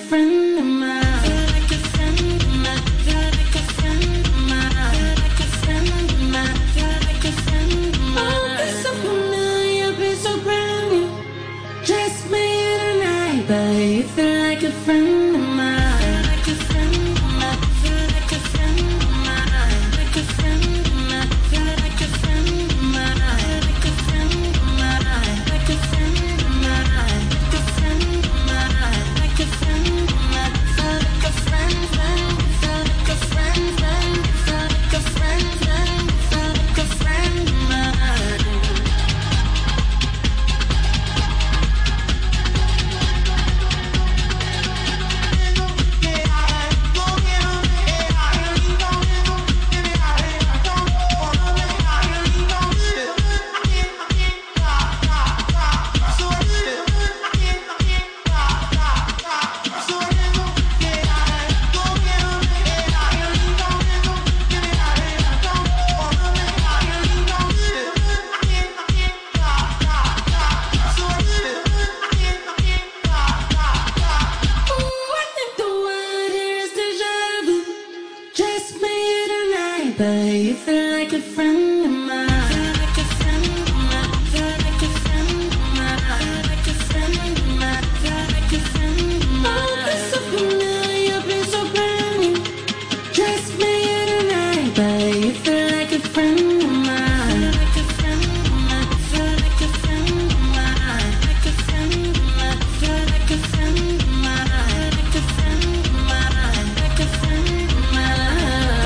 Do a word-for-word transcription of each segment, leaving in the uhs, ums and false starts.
friend of mine. Feel like a friend of mine. Feel like a friend of mine. Feel like a friend of mine. Feel like a friend of mine. Oh, be so familiar, be so brand new. Just me tonight, but you feel like a friend of mine. Feel like a friend of mine. Feel like a friend of mine. Like a friend of mine. Feel like a friend of mine. Like a friend of mine. Like a friend of mine. Like a friend of mine. Like a friend of mine. Feel like a friend, friend. Feel like a friend, friend. Feel like a friend, friend. Feel like a friend of mine. But you feel like a friend of mine. Feel like a friend of mine. Feel like a friend of mine. Feel like a friend of mine. Feel like a friend of mine. Oh, be so familiar, be so brand new. Just me tonight, but you feel like a friend of mine. Feel like a friend of mine. Feel like a friend of mine. Like a friend of mine. Feel like a friend of mine. Like a friend of mine. Like a friend of mine.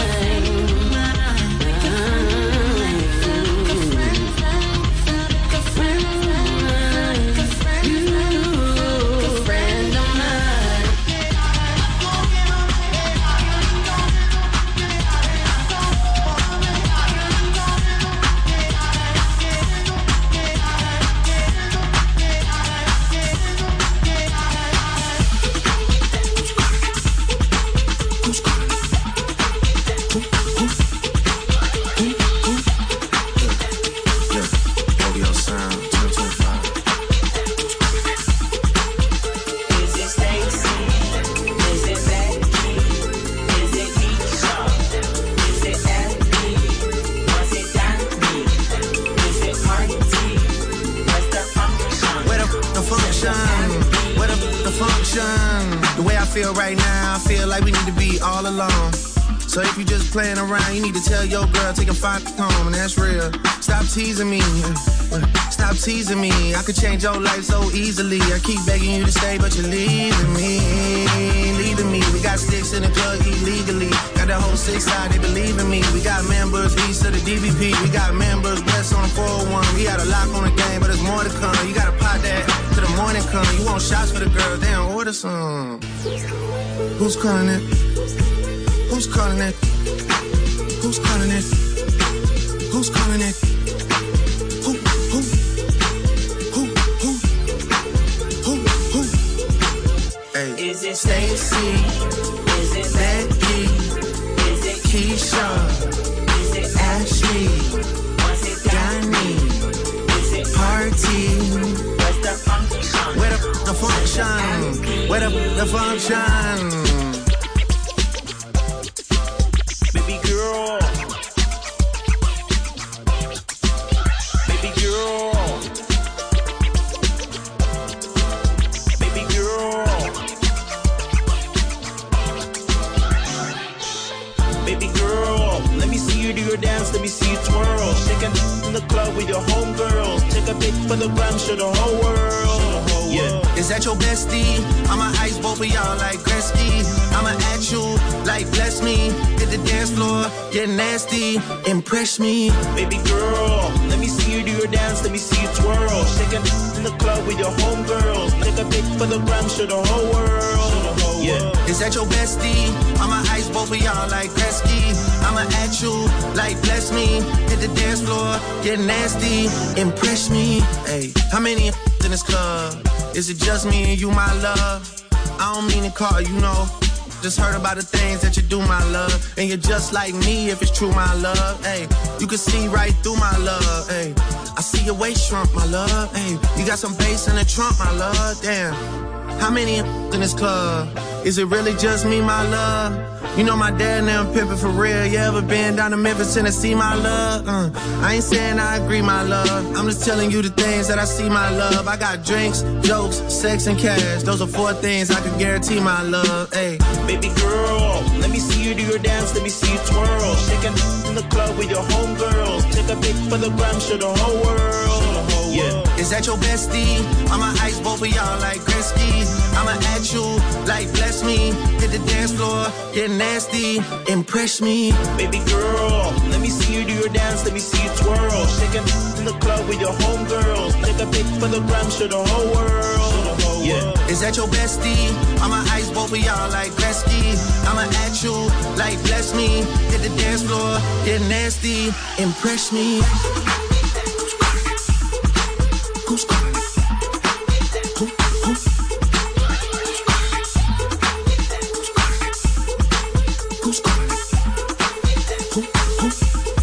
So if you just playing around, you need to tell your girl, take a five home, and that's real. Stop teasing me, stop teasing me. I could change your life so easily. I keep begging you to stay, but you're leaving me, leaving me. We got sticks in the club illegally. Got the whole six side, they believe in me. We got members east of the D B P. We got members west on the four oh one. We got a lock on the game, but there's more to come. You gotta pot that till the morning come. You want shots for the girl, then order some. Who's calling it? Who's calling it? Who's calling it? Who's calling it? Who, who? Who, who? Who, who? Hey. Is it Stacy? Is it Becky? Is it Keisha? Is it Ashley? Was it Danny? Is it Party? Where's the function? Where the, the function? Where the, the function? Let me see you twirl. Shaking in the club with your homegirls. Take a pic for the gram, show the whole world. Show the whole yeah. world. Is that your bestie? I'ma ice both of y'all like Gretzky. I'ma at you like bless me. Hit the dance floor, get nasty, impress me. Baby girl, let me see you do your dance. Let me see you twirl. Shaking in the club with your homegirls. Take a pic for the gram, show the whole world. Show the whole yeah. world. Is that your bestie? I'ma ice both of y'all like Gretzky. I'ma at you like bless me. Hit the dance floor, get nasty, impress me. Hey, how many in this club? Is it just me and you, my love? I don't mean to call you, know. Just heard about the things that you do, my love. And you're just like me if it's true, my love. Hey, you can see right through my love. Hey, I see your waist shrunk, my love. Hey, you got some bass in the trunk, my love. Damn. How many in this club? Is it really just me, my love? You know my dad now pimpin' for real. You ever been down to Memphis, Tennessee, my love? Uh, I ain't saying I agree, my love. I'm just telling you the things that I see, my love. I got drinks, jokes, sex, and cash. Those are four things I can guarantee, my love. Hey, baby girl, let me see you do your dance, let me see you twirl. Shaking in the club with your homegirls. Take a pic for the gram, show the whole world. Yeah. Is that your bestie? I'ma ice both of y'all like Gretzky. I'ma at you like bless me. Hit the dance floor, get nasty, impress me. Baby girl, let me see you do your dance, let me see you twirl. Shaking in the club with your homegirls. Take a pic for the gram, show the whole world. Yeah. Is that your bestie? I'ma ice both of y'all like Gretzky. I'ma at you like bless me. Hit the dance floor, get nasty, impress me. Who's calling? Who? Who? Who's calling? Who? Who?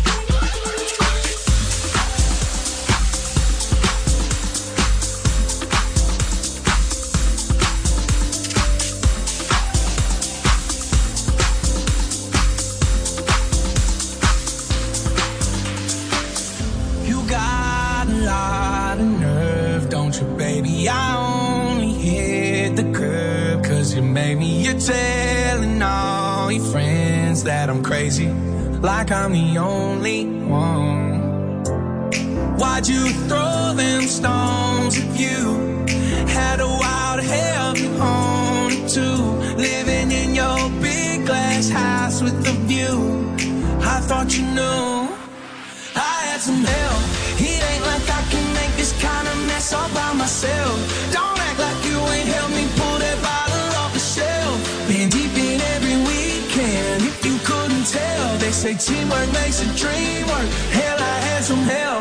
You got a lot of nerve, don't you, baby? I only hit the curb 'cause you made me. You're telling all your friends that I'm crazy, like I'm the only one. Why'd you throw them stones if you had a wild hell on it too? Living in your big glass house with a view. I thought you knew I had some help. It ain't like I can make this kind of mess all by myself. Don't act like you ain't helped me pull that bottle off the shelf. Been deep in every weekend, if you couldn't tell. They say teamwork makes a dream work. Hell, I had some help.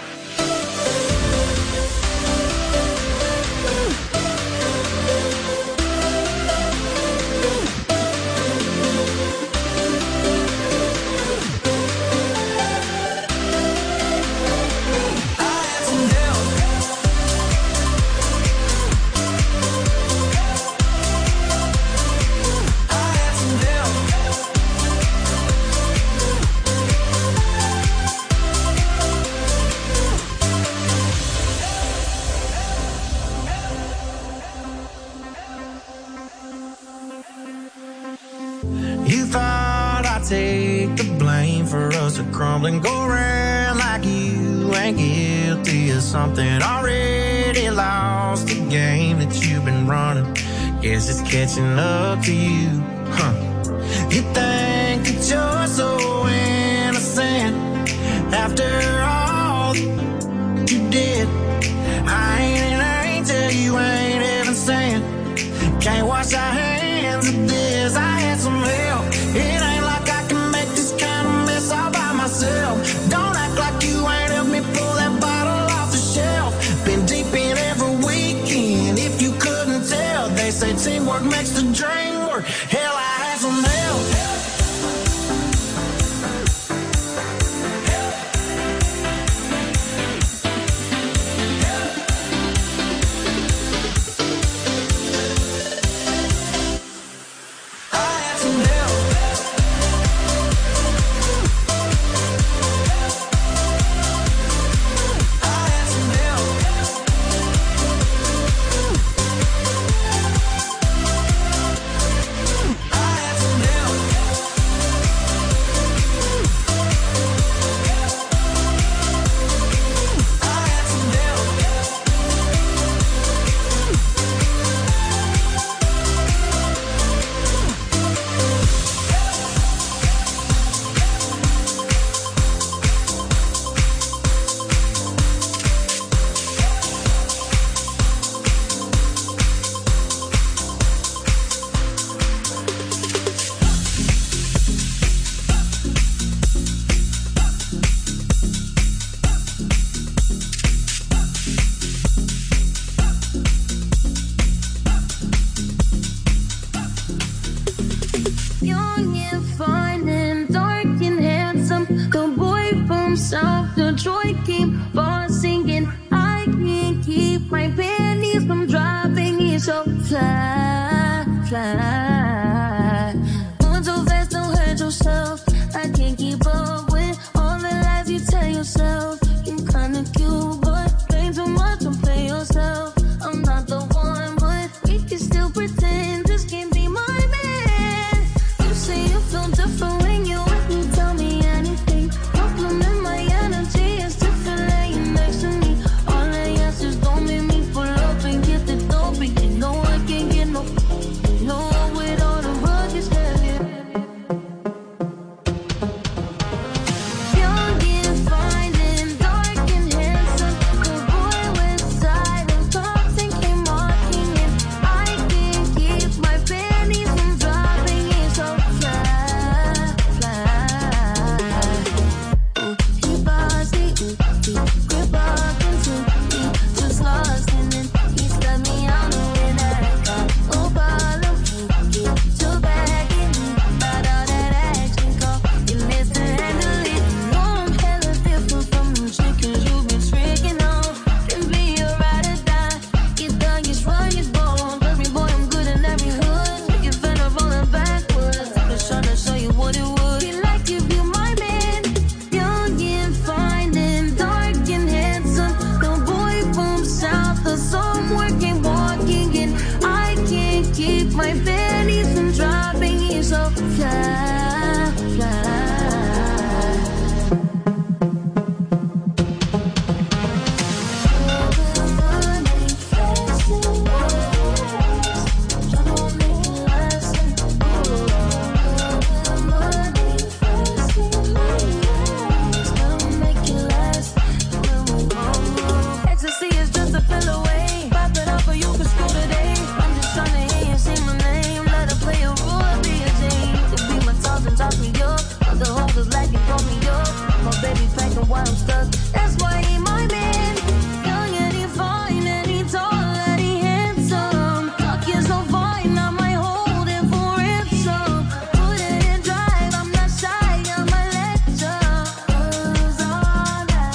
You thought I'd take the blame for us to crumble and go around like you ain't guilty of something. Already lost the game that you've been running. Guess it's catching up to you, huh? You think that you're so innocent after all you did. I ain't an angel, you ain't even saying. Can't wash our hands of this. I had some help. It ain't like I can make this kind of mess all by myself. Don't act like you ain't helped me pull that bottle off the shelf. Been deep in every weekend, if you couldn't tell. They say teamwork makes the dream work. Hell, I had some help. so fly. different when you with me. Tell me anything. Compliment my energy. It's different laying next to me. All I ask is don't make me pull up and get the dope. And you know I can't get no, no with all the rugged stuff. Young and fine and dark and handsome. The boy with silent thoughts and came walking in. I can't keep my panties from dropping. He's so fly, fly. Ooh, he bossy, ooh, he grip up into me. Just lost and then he stepped me out the way that I got. Oh, bottom, you too back in me. About all that action, go. You missed to handle it. Know I'm hella different from them chickens you been tricking on. Can be a ride or die. Get done, get strong, get bold. Every boy, I'm good in every hood. Make it better rolling backwards. I'm just trying to show you what it would be like if you my man. Young and fine and dark and handsome. The boy from south of somewhere came walking in. I can't keep my panties from dropping. He's so fly, fly. Ecstasy is just a pill away. Pop it up or you can screw today. I'm just trying to hear you say my name. Let her play a role, be a Jane. To be my toss and toss me up. But the holders like it, throw me up. My baby packing while I'm stuck. That's why he my man. Young and he fine and he tall and he handsome. Talking so fine, I might hold it for ransom. Put it in drive, I'm not shy, I might let ya. 'Cause all that.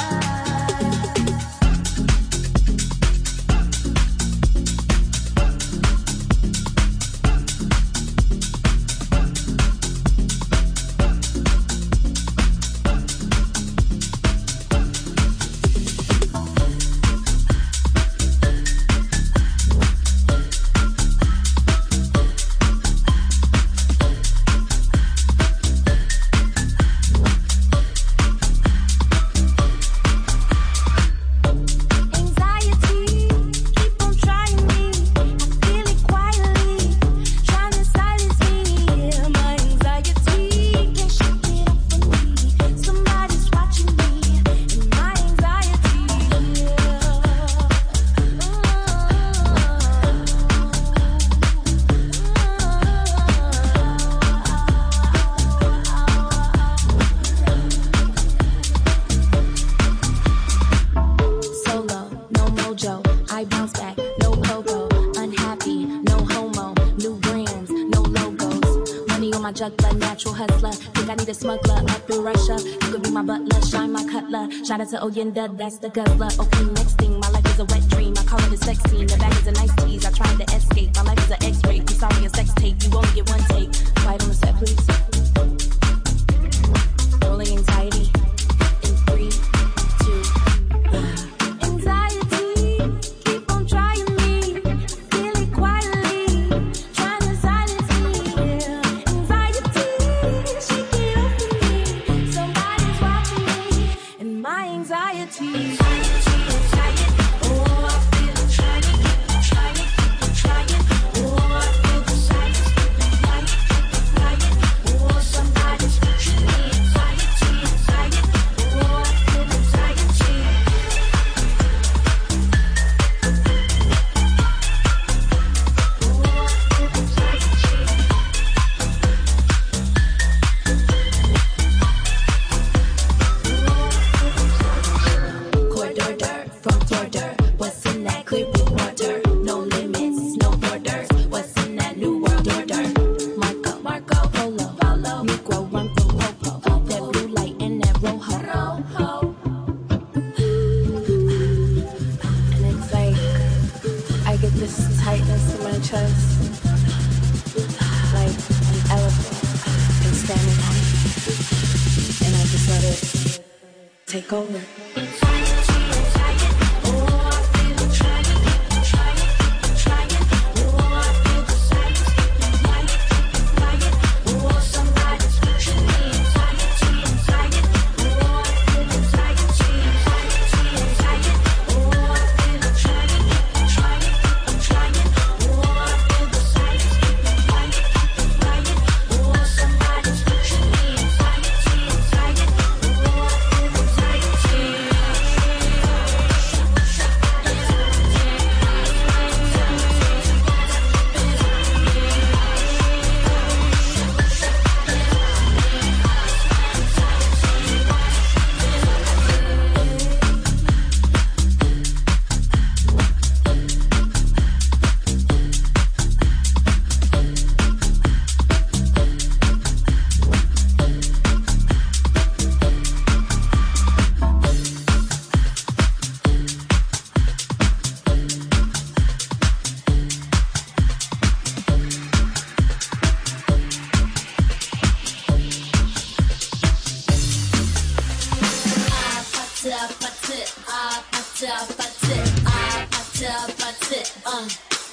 Anxiety, keep on trying me. I feel it quietly, trying to silence me. Yeah, my anxiety can't shake it off of me. Somebody's watching me, and my anxiety. Solo, no mojo. I bounce back, no pogo. Unhappy, no homo. New brands, no logos. Money on my juggler, natural hustler. Think I need a smuggler up in Russia. You could be my butler, shine my cutler. Shout out to Oyenda, that's the guzzler. Okay, next thing, my life is a wet dream. I call it a sex scene. The back is a nice tease. I tried to escape. My life is an X-ray. You saw me a sex tape. You only get one take. Quiet on the set, please. Rolling anxiety. In three, two, one. Anxiety, keep on trying me. Feel it quietly, trying to silence me. Yeah. Anxiety, shake it off of me. Somebody's watching me, and my anxiety. Anxiety, anxiety. Oh, I feel it, trying to keep it, trying to keep it, trying. Oh, I feel the silence, keep it flying, keep it flying. Oh, somebody's watching me. Anxiety, anxiety. Oh, I feel anxiety. Corridor dirt from border. What's in that clear blue water? No limits, no borders. What's in that new world order? Marco, Marco, Polo, Polo, Negro, run from Popo. That blue light and that rojo. And it's like I get this tightness in my chest, like an elephant is standing on it, and I just let it take over. Somebody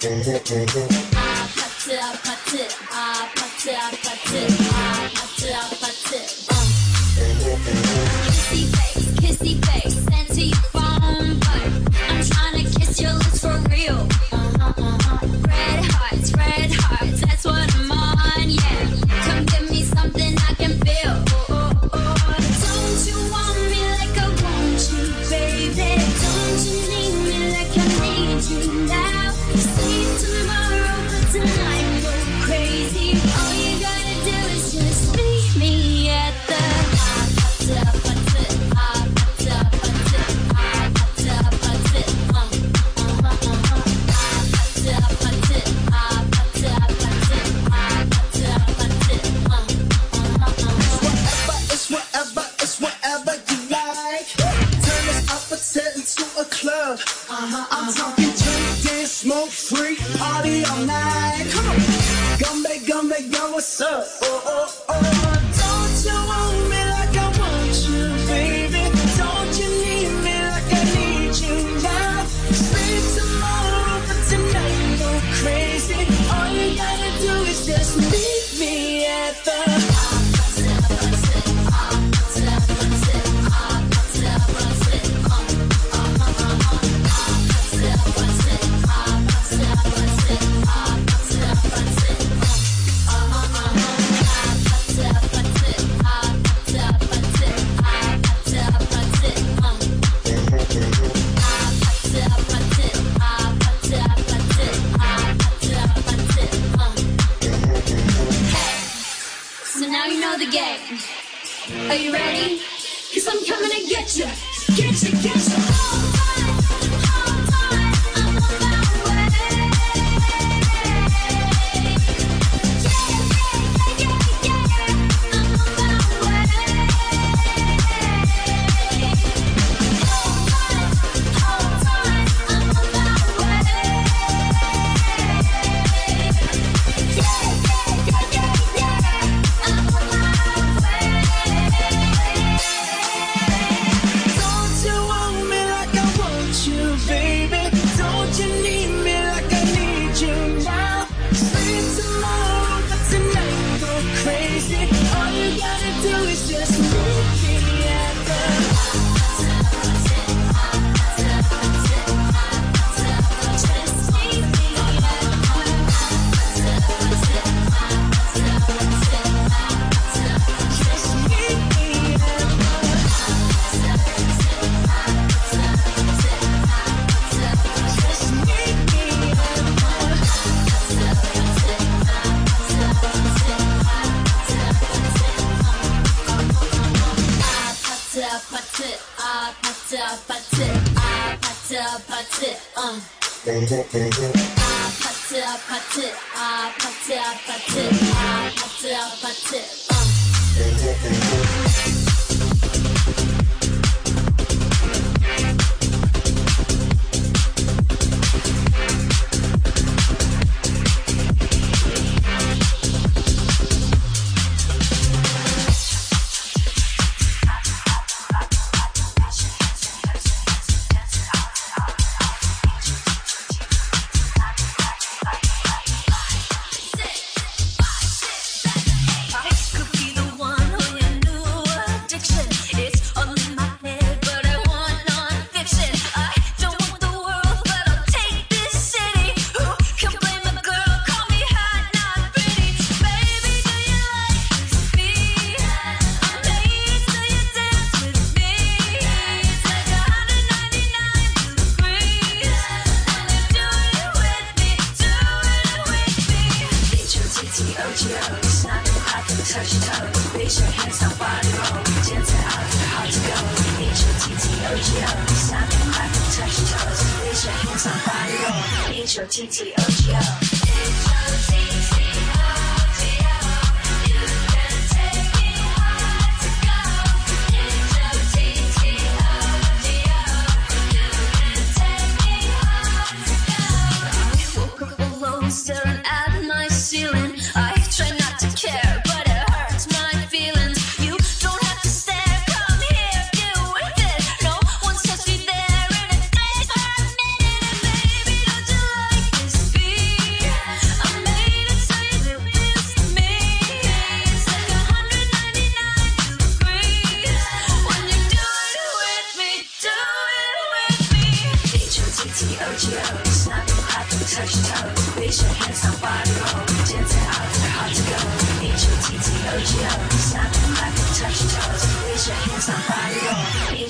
Baby, don't you like this beat?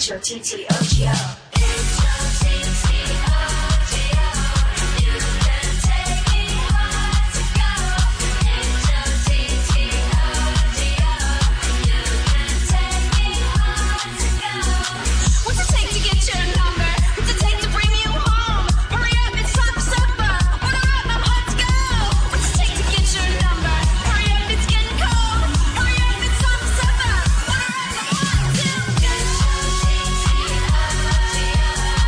H O T T O G O. H O T T O G O. You can take me hard to go. H O T T O G O. You can take me hard to go. What's it take to get your number? What's it take to bring you home? Hurry up, it's time for supper. Order up, I'm hot to go. What's it take to get your number? Hurry up, it's getting cold. Hurry up, it's time for supper. Order up, I'm hot to go. H O T T O G O.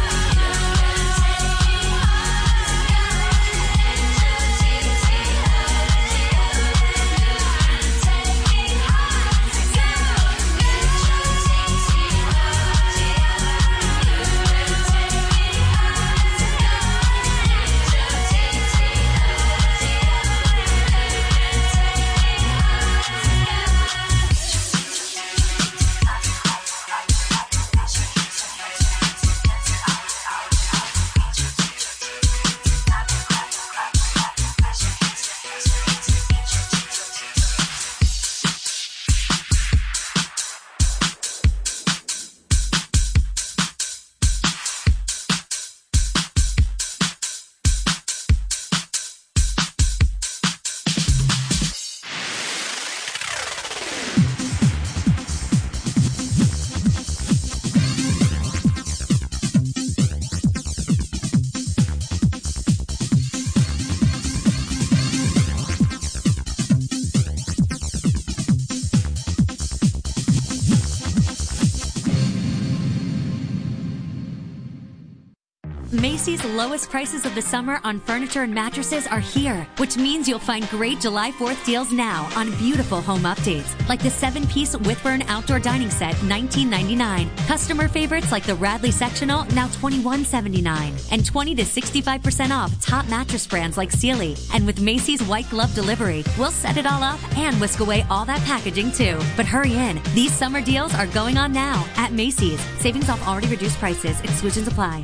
Macy's lowest prices of the summer on furniture and mattresses are here, which means you'll find great July fourth deals now on beautiful home updates, like the seven-piece Whitburn outdoor dining set, nineteen ninety-nine. Customer favorites like the Radley sectional, now twenty-one seventy-nine, and twenty to sixty-five percent off top mattress brands like Sealy. And with Macy's white glove delivery, we'll set it all up and whisk away all that packaging too. But hurry in, these summer deals are going on now at Macy's. Savings off already reduced prices. Exclusions apply.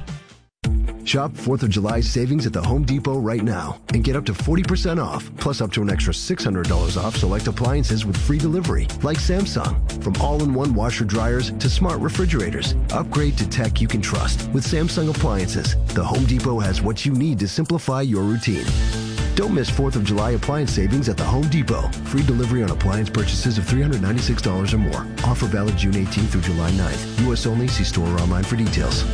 Shop fourth of July savings at the Home Depot right now and get up to forty percent off, plus up to an extra six hundred dollars off select appliances with free delivery, like Samsung. From all-in-one washer dryers to smart refrigerators, upgrade to tech you can trust with Samsung appliances. The Home Depot has what you need to simplify your routine. Don't miss fourth of July appliance savings at the Home Depot. Free delivery on appliance purchases of three hundred ninety-six dollars or more. Offer valid June eighteenth through July ninth. U S only. See store or online for details.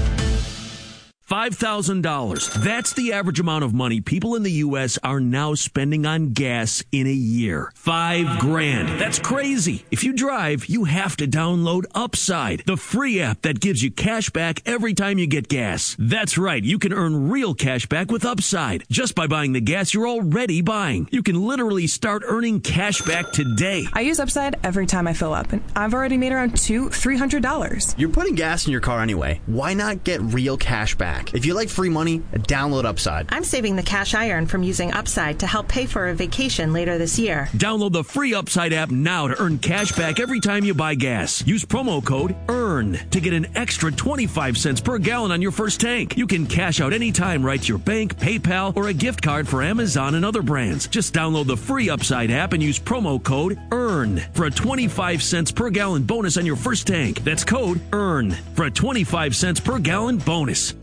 five thousand dollars. That's the average amount of money people in the U S are now spending on gas in a year. Five grand. That's crazy. If you drive, you have to download Upside, the free app that gives you cash back every time you get gas. That's right. You can earn real cash back with Upside just by buying the gas you're already buying. You can literally start earning cash back today. I use Upside every time I fill up, and I've already made around two, three hundred dollars. You're putting gas in your car anyway. Why not get real cash back? If you like free money, download Upside. I'm saving the cash I earn from using Upside to help pay for a vacation later this year. Download the free Upside app now to earn cash back every time you buy gas. Use promo code EARN to get an extra twenty-five cents per gallon on your first tank. You can cash out anytime right to your bank, PayPal, or a gift card for Amazon and other brands. Just download the free Upside app and use promo code EARN for a twenty-five cents per gallon bonus on your first tank. That's code EARN for a twenty-five cents per gallon bonus.